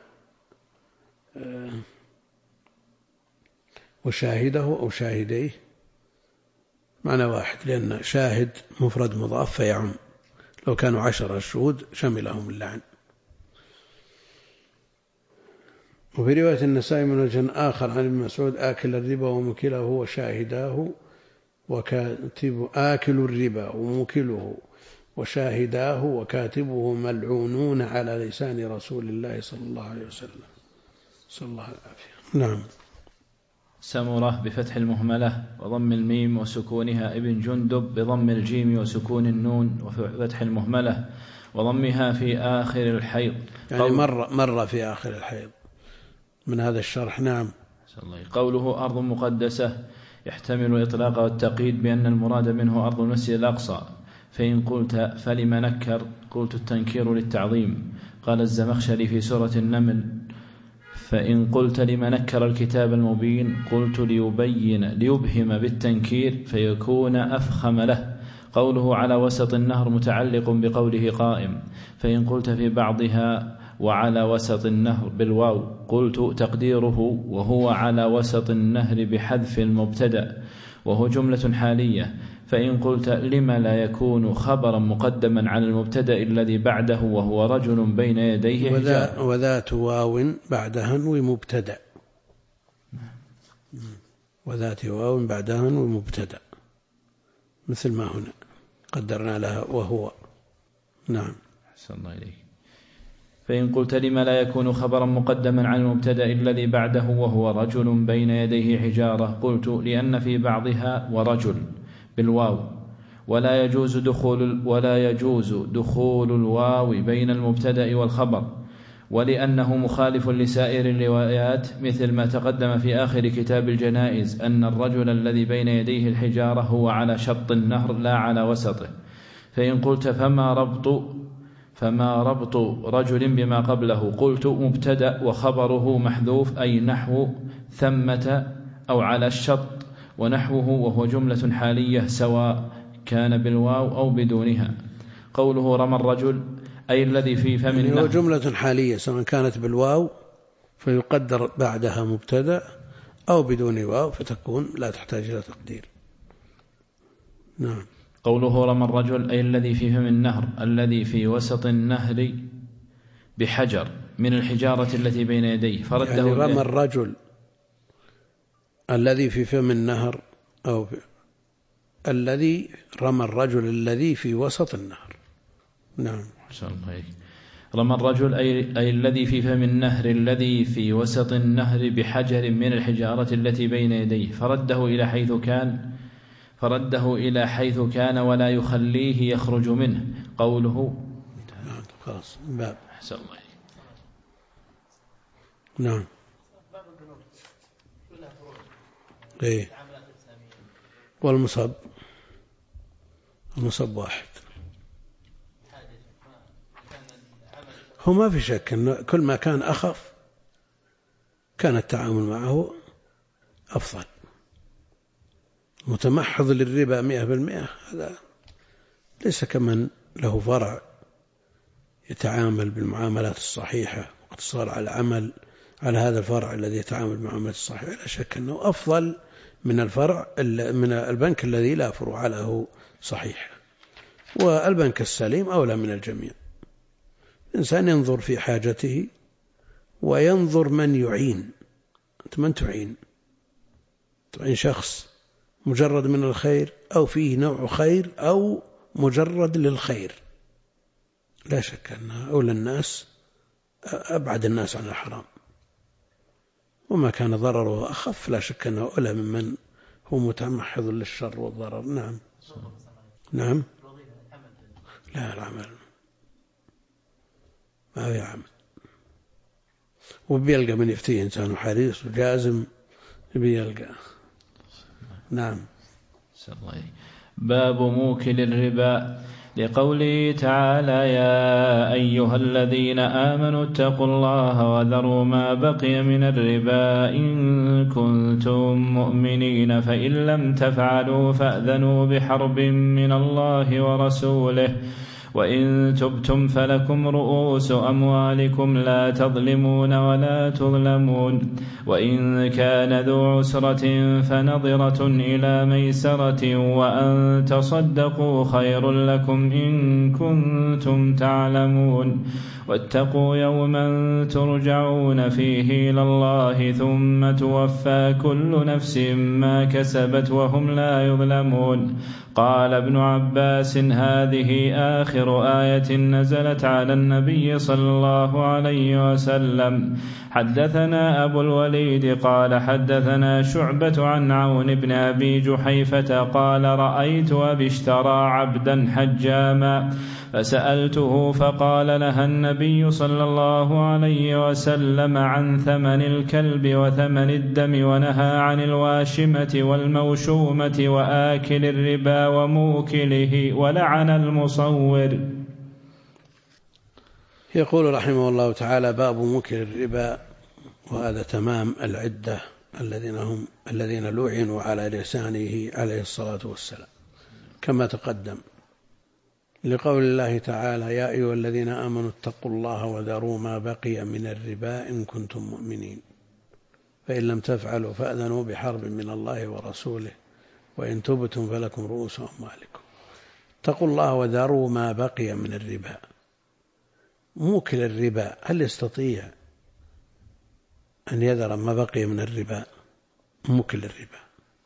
وشاهده أو شاهديه معنى واحد، لأن شاهد مفرد مضاف فيعم، لو كانوا 10 شهود شملهم اللعن. وفي رواية النسائي من وجه آخر عن ابن مسعود: آكل الربا وموكله وشاهداه وكاتبه، آكل الربا وموكله وشاهداه وكاتبه ملعونون على لسان رسول الله صلى الله عليه وسلم، صلى الله العافية. نعم. سمرة بفتح المهملة وضم الميم وسكونها، ابن جندب بضم الجيم وسكون النون وفتح المهملة وضمها في آخر الحيض، يعني مر في آخر الحيض من هذا الشرح. نعم. قوله أرض مقدسة يحتمل الإطلاق والتقييد بأن المراد منه أرض المسجد الأقصى. فإن قلت: فلم نكر؟ قلت: التنكير للتعظيم. قال الزمخشري في سورة النمل: فإن قلت: لم نكر الكتاب المبين؟ قلت: ليبهم بالتنكير فيكون أفخم له. قوله على وسط النهر متعلق بقوله قائم. فإن قلت في بعضها: وعلى وسط النهر بالواو، قلت: تقديره وهو على وسط النهر بحذف المبتدأ، وهو جملة حالية. فإن قلت: لما لا يكون خبرا مقدما على المبتدأ الذي بعده وهو رجل بين يديه حجاب، وذات واو بعدها ومبتدأ، وذات واو بعدها ومبتدأ مثل ما هنا قدرنا لها وهو. نعم. أحسن الله إليك. فإن قلت: لما لا يكون خبرا مقدما على المبتدأ الذي بعده وهو رجل بين يديه حجارة؟ قلت: لأن في بعضها ورجل بالواو، ولا يجوز دخول الواو بين المبتدأ والخبر، ولأنه مخالف لسائر الروايات، مثل ما تقدم في آخر كتاب الجنائز أن الرجل الذي بين يديه الحجارة هو على شط النهر لا على وسطه. فإن قلت فما ربط رجل بما قبله؟ قلت مبتدأ وخبره محذوف، أي نحو ثمة أو على الشط ونحوه، وهو جملة حالية سواء كان بالواو أو بدونها. قوله رمى الرجل أي الذي في فم النهر، هو جملة حالية سواء كانت بالواو فيقدر بعدها مبتدأ أو بدون واو فتكون لا تحتاج إلى تقدير. نعم. قوله رمى الرجل أي الذي في فم النهر الذي في وسط النهر بحجر من الحجارة التي بين يديه، فرده يعني رمى الرجل الذي في فم النهر أو الذي رمى الرجل الذي في وسط النهر. نعم. رمى الرجل أي الذي في فم النهر الذي في وسط النهر بحجر من الحجارة التي بين يديه، فرده إلى حيث كان ولا يخليه يخرج منه. قوله خلاص باب. أحسن الله. نعم. إيه. والمصب واحد. هو ما في شك أن كل ما كان أخف كان التعامل معه أفضل. متمحض للربا 100% هذا ليس كمن له فرع يتعامل بالمعاملات الصحيحة واقتصار على العمل على هذا الفرع الذي يتعامل بالمعاملات الصحيحة. لا شك أنه أفضل من البنك الذي لا فروع له صحيحة، والبنك السليم أولى من الجميع. الإنسان ينظر في حاجته وينظر من يعين. أنت من تعين شخص مجرد من الخير أو فيه نوع خير أو مجرد للخير. لا شك أن أولى الناس أبعد الناس عن الحرام، وما كان ضرره أخف لا شك أنه أولى ممن هو متمحض للشر والضرر. نعم. نعم. لا العمل ما في عمل، وبيلقى من يفتيه إنسان حريص وجازم بيلقى. نعم. باب موكل الربا، لقوله تعالى يا أيها الذين آمنوا اتقوا الله وذروا ما بقي من الربا إن كنتم مؤمنين، فإن لم تفعلوا فأذنوا بحرب من الله ورسوله، وإن تبتم فلكم رؤوس أموالكم لا تظلمون ولا تظلمون، وإن كان ذو عسرة فنظرة إلى ميسرة، وأن تصدقوا خير لكم إن كنتم تعلمون، واتقوا يوما ترجعون فيه إلى الله ثم توفى كل نفس ما كسبت وهم لا يظلمون. قال ابن عباس هذه آخر آية نزلت على النبي صلى الله عليه وسلم. حدثنا أبو الوليد قال حدثنا شعبة عن عون بن أبي جحيفة قال رأيت أبي اشترى عبدا حجاما فسألته فقال لها النبي صلى الله عليه وسلم عن ثمن الكلب وثمن الدم، ونهى عن الواشمة والموشومة وآكل الربا وموكله، ولعن المصور. يقول رحمه الله تعالى باب موكل الربا، وهذا تمام العدة الذين لعنوا على لسانه عليه الصلاة والسلام كما تقدم، لقول الله تعالى يا أيها الذين آمنوا اتقوا الله وذروا ما بقي من الربا إن كنتم مؤمنين، فإن لم تفعلوا فأذنوا بحرب من الله ورسوله، وإن تبتم فلكم رؤوس أموالكم. اتقوا الله وذروا ما بقي من الربا. موكل الربا هل يستطيع أن يذر ما بقي من الربا؟ موكل الربا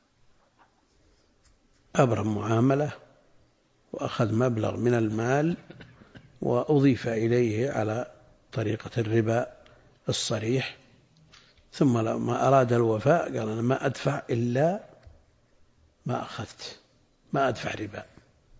أبرم معاملة وأخذ مبلغ من المال وأضيف إليه على طريقة الربا الصريح، ثم لما أراد الوفاء قال أنا ما أدفع إلا ما أخذت، ما أدفع ربا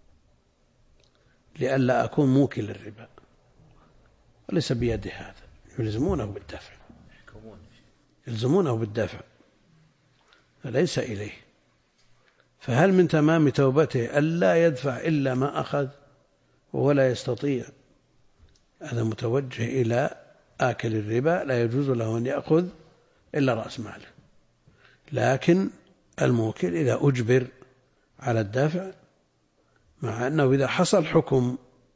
لئلا أكون موكل الربا، وليس بيده هذا، يلزمونه بالدفع، يلزمونه بالدفع فليس إليه. فهل من تمام توبته ألا يدفع إلا ما أخذ ولا يستطيع؟ هذا متوجه إلى آكل الربا، لا يجوز له أن يأخذ إلا رأس ماله. لكن الموكل إذا أجبر على الدفع، مع أنه إذا حصل حكم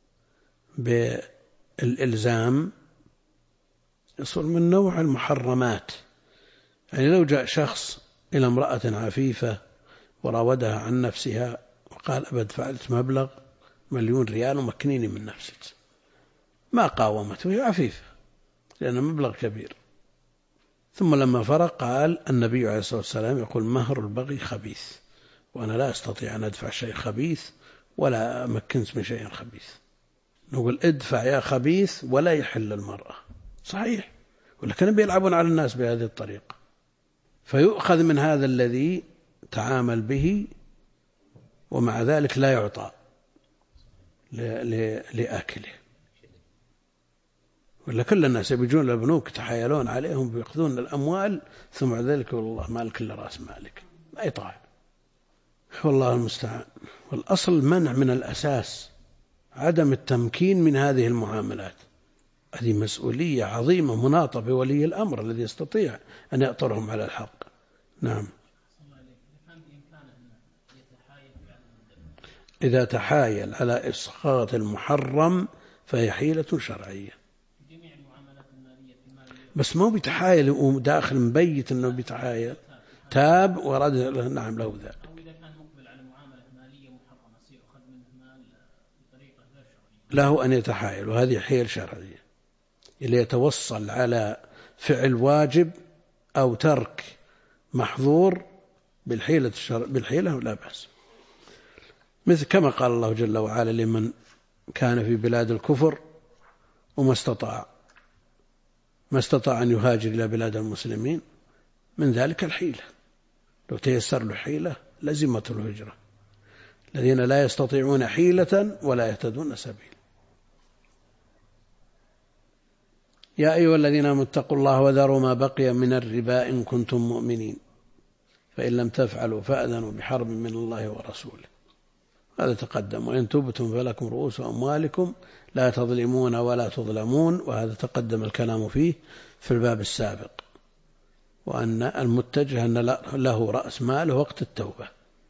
بالإلزام يصير من نوع المحرمات. يعني لو جاء شخص إلى امرأة عفيفة وراودها عن نفسها وقال أبد فعلت مبلغ 1,000,000 ريال ومكنيني من نفسك، ما قاومته، هي عفيفة لأنه مبلغ كبير. ثم لما فرق قال النبي عليه الصلاة والسلام يقول مهر البغي خبيث، وأنا لا أستطيع أن أدفع شيء خبيث ولا أمكنت من شيء خبيث. نقول ادفع يا خبيث ولا يحل المرأة، صحيح، ولكن بيلعبون على الناس بهذه الطريقة، فيؤخذ من هذا الذي تعامل به ومع ذلك لا يعطى لآكله. ولا كل الناس يبيجون للبنوك تحايلون عليهم بيأخذون الأموال ثم ذلك والله مالك إلا رأس مالك، ما يطاع. والله المستعان. والأصل منع من الأساس عدم التمكين من هذه المعاملات. هذه مسؤولية عظيمة مناطة بولي الأمر الذي يستطيع أن يأطرهم على الحق. نعم. إذا تحايل على إسقاط المحرم فهي حيلة شرعية، بس ما بيتحايل وداخل مبيت أنه بيتحايل، تاب ورد نعم له ذلك. له أن يتحايل، وهذه حيل شرعية اللي يتوصل على فعل واجب أو ترك محظور بالحيلة لا بأس. مثل كما قال الله جل وعلا لمن كان في بلاد الكفر وما استطاع أن يهاجر إلى بلاد المسلمين، من ذلك الحيلة، لو تيسر له حيلة لزمته الهجرة. الذين لا يستطيعون حيلة ولا يهتدون سبيل. يا أيها الذين آمنوا اتقوا الله وذروا ما بقي من الربا إن كنتم مؤمنين فإن لم تفعلوا فأذنوا بحرب من الله ورسوله. هذا تقدم. وإن تبتم فلكم رؤوس أموالكم لا تظلمون ولا تظلمون، وهذا تقدم الكلام فيه في الباب السابق، وأن المتجه أن له رأس مال وقت التوبة.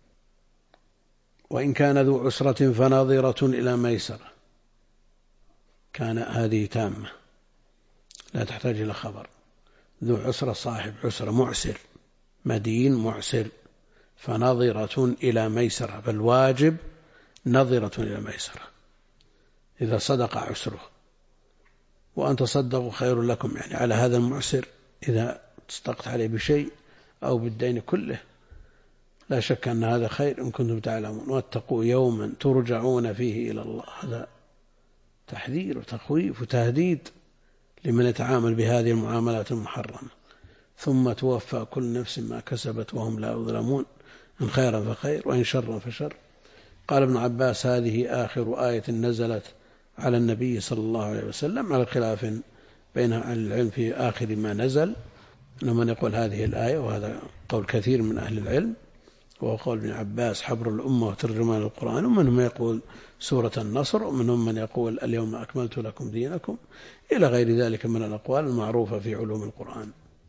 وإن كان ذو عسرة فناظرة إلى ميسرة، كان هذه تامة لا تحتاج إلى خبر. ذو عسرة صاحب عسرة، معسر، مدين معسر، فنظرة إلى ميسرة، فالواجب نظرة إلى ميسرة إذا صدق عسره. وأن تصدقوا خير لكم، يعني على هذا المعسر إذا تصدقت عليه بشيء أو بالدين كله لا شك أن هذا خير إن كنتم تعلمون. واتقوا يوما ترجعون فيه إلى الله، هذا تحذير وتخويف وتهديد لمن يتعامل بهذه المعاملات المحرمة. ثم توفى كل نفس ما كسبت وهم لا يظلمون، إن خيرا فخير وإن شرا فشر. قال ابن عباس هذه آخر آية نزلت على النبي صلى الله عليه وسلم، على خلاف بين أهل العلم في آخر ما نزل، أنه من يقول هذه الآية، وهذا قول كثير من أهل العلم، وهو قول ابن عباس حبر الأمة وترجمان القرآن، ومنهم من يقول سورة النصر، ومنهم من يقول اليوم أكملت لكم دينكم، إلى غير ذلك من الأقوال المعروفة في علوم القرآن.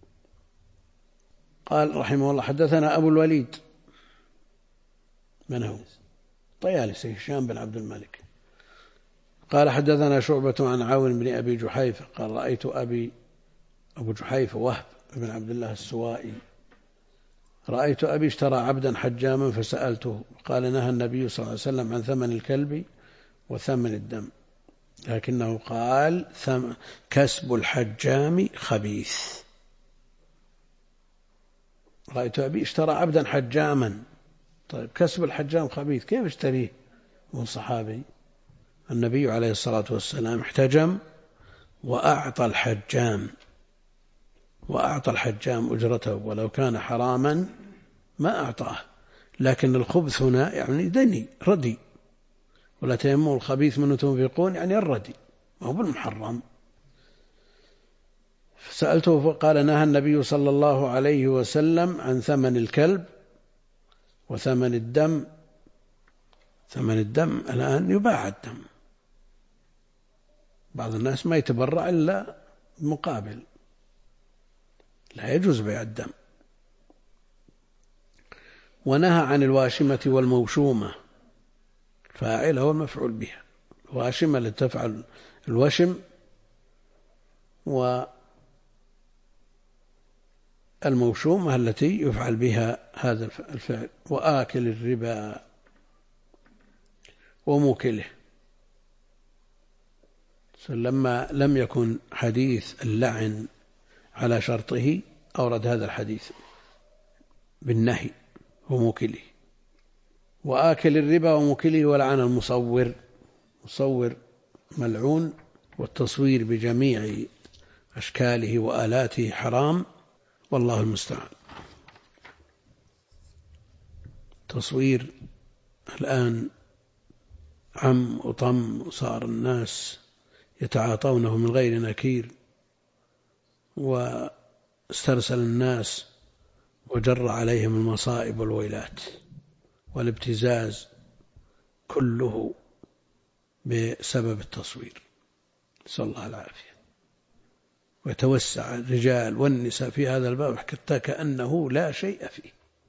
قال رحمه الله حدثنا أبو الوليد، من هو؟ طيالسي هشام بن عبد الملك. قال حدثنا شعبة عن عون بن أبي جحيفة قال رأيت أبو جحيفة وهب بن عبد الله السوائي، رأيت أبي اشترى عبدا حجاما فسألته قال نهى النبي صلى الله عليه وسلم عن ثمن الكلب وثمن الدم، لكنه قال كسب الحجام خبيث. رأيت أبي اشترى عبدا حجاما، طيب كسب الحجام خبيث، كيف اشتريه من صحابي؟ النبي عليه الصلاة والسلام احتجم وأعطى الحجام أجرته، ولو كان حراما ما أعطاه، لكن الخبث هنا يعني دني ردي، ولا تيمموا الخبيث منه تنفقون، يعني الردي ما هو بالمحرم. سألته فقال نهى النبي صلى الله عليه وسلم عن ثمن الكلب وثمن الدم. ثمن الدم الآن يباع الدم، بعض الناس ما يتبرع إلا مقابل، لا يجوز بيع الدم. ونهى عن الواشمة والموشومة، فاعل هو المفعول بها، الواشمة التي تفعل الوشم، والموشومة التي يفعل بها هذا الفعل. وآكل الربا وموكله. لما لم يكن حديث اللعن على شرطه أورد هذا الحديث بالنهي وموكله. وآكل الربا وموكله ولعن المصور. مصور ملعون، والتصوير بجميع أشكاله وآلاته حرام، والله المستعان. تصوير الآن عم وطم، وصار الناس يتعاطونه من غير نكير، واسترسل الناس وجر عليهم المصائب والويلات والابتزاز، كله بسبب التصوير، نسأل الله العافية. ويتوسع الرجال والنساء في هذا الباب حتى كأنه لا شيء فيه.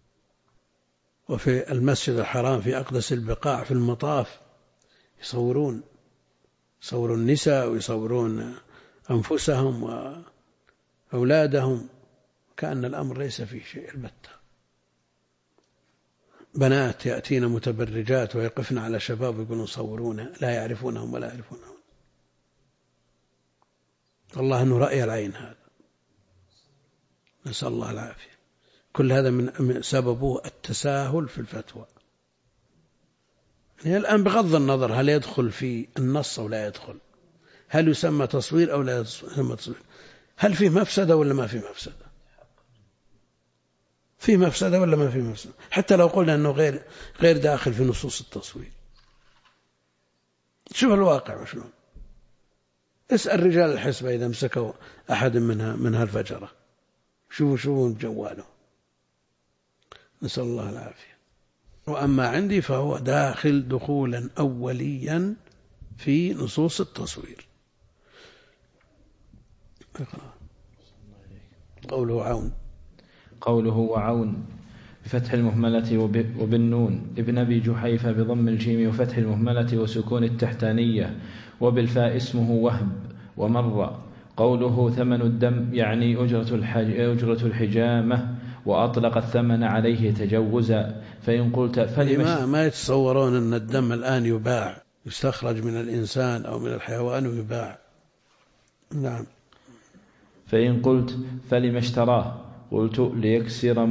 وفي المسجد الحرام في أقدس البقاع في المطاف يصورون النساء ويصورون أنفسهم وأولادهم، كأن الأمر ليس فيه شيء البتة. بنات يأتين متبرجات ويقفن على شباب يقولون صورونها، لا يعرفونهم ولا يعرفونهم. والله أنه رأي العين هذا، نسأل الله العافية. كل هذا من سببه التساهل في الفتوى. يعني الآن بغض النظر هل يدخل في النص أو لا يدخل، هل يسمى تصوير أو لا يسمى تصوير، هل فيه مفسدة ولا ما فيه مفسدة، فيه مفسدة ولا ما فيه مفسدة، حتى لو قلنا أنه غير داخل في نصوص التصوير. شوف الواقع وشلون. اسأل رجال الحسبة إذا مسكوا أحد منها الفجرة، شوفوا جواله، نسأل الله العافية. وأما عندي فهو داخل دخولا أوليا في نصوص التصوير. قوله وعون بفتح المهملة وبالنون، ابن أبي جحيفة بضم الجيم وفتح المهملة وسكون التحتانية، وبالفاء اسمه وهب ومر. قوله ثمن الدم يعني أجرة الحجامة، وأطلق الثمن عليه تجوزا. فإن قلت ما يتصورون أن الدم الآن يباع، يستخرج من الإنسان أو من الحيوان ويباع. نعم. فإن قلت فلما اشتراه، قلت ليكسر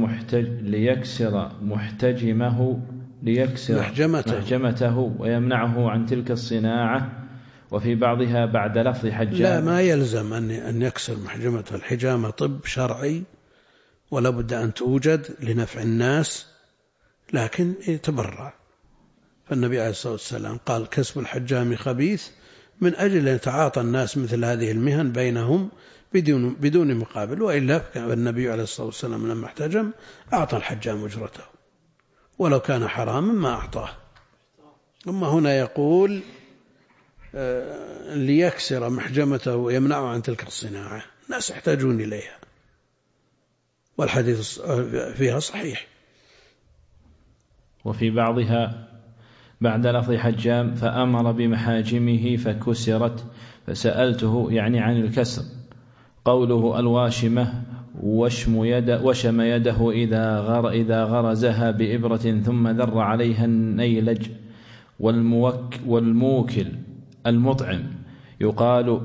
محجمته ويمنعه عن تلك الصناعة. وفي بعضها بعد لفظ حجام. لا، ما يلزم أن يكسر محجمته. الحجامة طب شرعي ولا بد أن توجد لنفع الناس، لكن يتبرع. فالنبي عليه الصلاة والسلام قال كسب الحجام خبيث، من أجل أن يتعاطى الناس مثل هذه المهن بينهم بدون مقابل. وإلا النبي عليه الصلاة والسلام لما احتجم أعطى الحجام أجرته، ولو كان حراما ما أعطاه. ثم هنا يقول ليكسر محجمته ويمنعه عن تلك الصناعة، الناس يحتاجون إليها، والحديث فيها صحيح. وفي بعضها بعد لفظ حجام فأمر بمحاجمه فكسرت، فسألته يعني عن الكسر. قوله الواشمة وشم يده إذا غرزها بإبرة ثم ذر عليها النيلج. والموكل المطعم يقال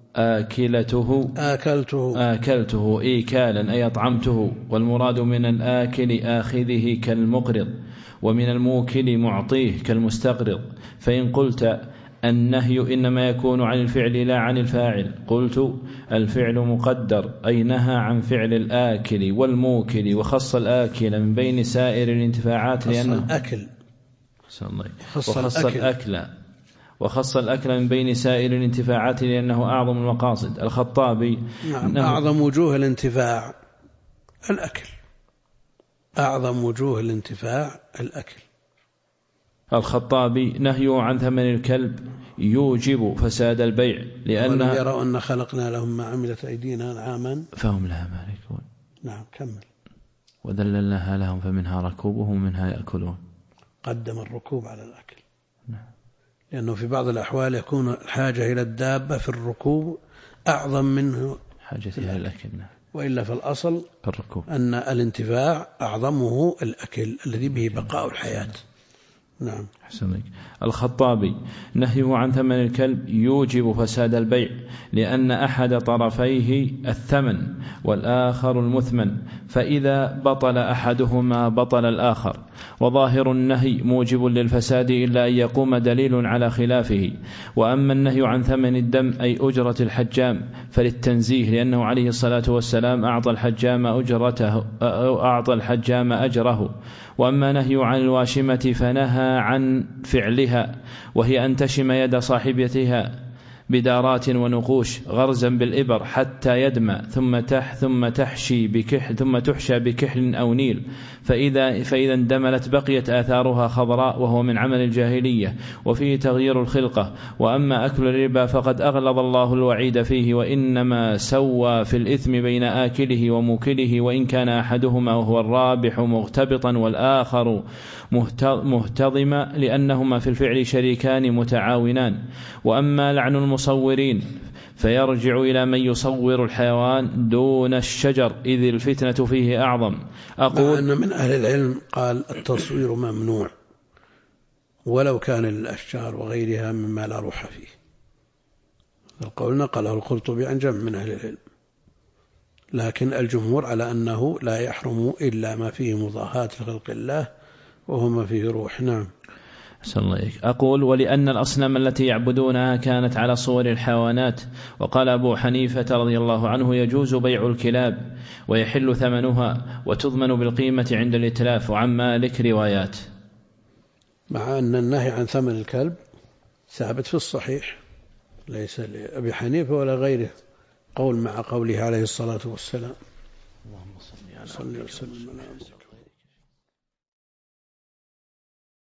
آكلته إيكالا أي أطعمته، والمراد من الآكل آخذه كالمقرض، ومن الموكل معطيه كالمستقرض. فإن قلت النهي إنما يكون عن الفعل لا عن الفاعل، قلت الفعل مقدر، أي نهى عن فعل الآكل والموكل، وخص الآكل من بين سائر الانتفاعات، لأنه خص الأكل وخص الأكل من بين سائر الانتفاعات لأنه أعظم المقاصد. الخطابي نعم أعظم وجوه الانتفاع الأكل، أعظم وجوه الانتفاع الأكل. الخطابي نهيه عن ثمن الكلب يوجب فساد البيع لأن يروا أن خلقنا لهم ما عملت أيدينا أنعاما فهم لها مالكون. نعم كمل. وذللناها لهم فمنها ركوبهم ومنها يأكلون. قدم الركوب على الأكل. نعم. لأنه في بعض الأحوال يكون الحاجة إلى الدابة في الركوب أعظم منه حاجة إلى الأكل. نعم. وإلا في الأصل الركوب أن الانتفاع أعظمه الأكل الذي به بقاء الحياة. نعم. حسنك. الخطابي نهيه عن ثمن الكلب يوجب فساد البيع لأن أحد طرفيه الثمن والآخر المثمن، فإذا بطل أحدهما بطل الآخر، وظاهر النهي موجب للفساد إلا أن يقوم دليل على خلافه. وأما النهي عن ثمن الدم أي أجرة الحجام فللتنزيه لأنه عليه الصلاة والسلام أعطى الحجام أجره. وأما نهي عن الواشمة فنهى عن فعلها، وهي أن تشم يد صاحبتها بدارات ونقوش غرزا بالإبر حتى يدمى ثم تحشى بكحل أو نيل، فإذا اندملت بقيت آثارها خضراء، وهو من عمل الجاهلية وفيه تغيير الخلقة. وأما أكل الربا فقد أغلظ الله الوعيد فيه، وإنما سوى في الإثم بين آكله وموكله، وإن كان أحدهما وهو الرابح مغتبطا والآخر مهتضما لأنهما في الفعل شريكان متعاونان. وأما لعن المصورين فيرجع إلى من يصور الحيوان دون الشجر إذ الفتنة فيه أعظم. أقول أن من أهل العلم قال التصوير ممنوع ولو كان للأشجار وغيرها مما لا روح فيه. القول نقله القرطبي عن جمع من أهل العلم، لكن الجمهور على أنه لا يحرم إلا ما فيه مضاهاة لخلق الله وهو ما فيه روح. نعم. أقول ولأن الأصنام التي يعبدونها كانت على صور الحيوانات. وقال أبو حنيفة رضي الله عنه يجوز بيع الكلاب ويحل ثمنها وتضمن بالقيمة عند الإتلاف. وعن مالك روايات، مع أن النهي عن ثمن الكلب ثابت في الصحيح، ليس لأبي حنيفة ولا غيره قول مع قوله عليه الصلاة والسلام. اللهم صل على وسلم.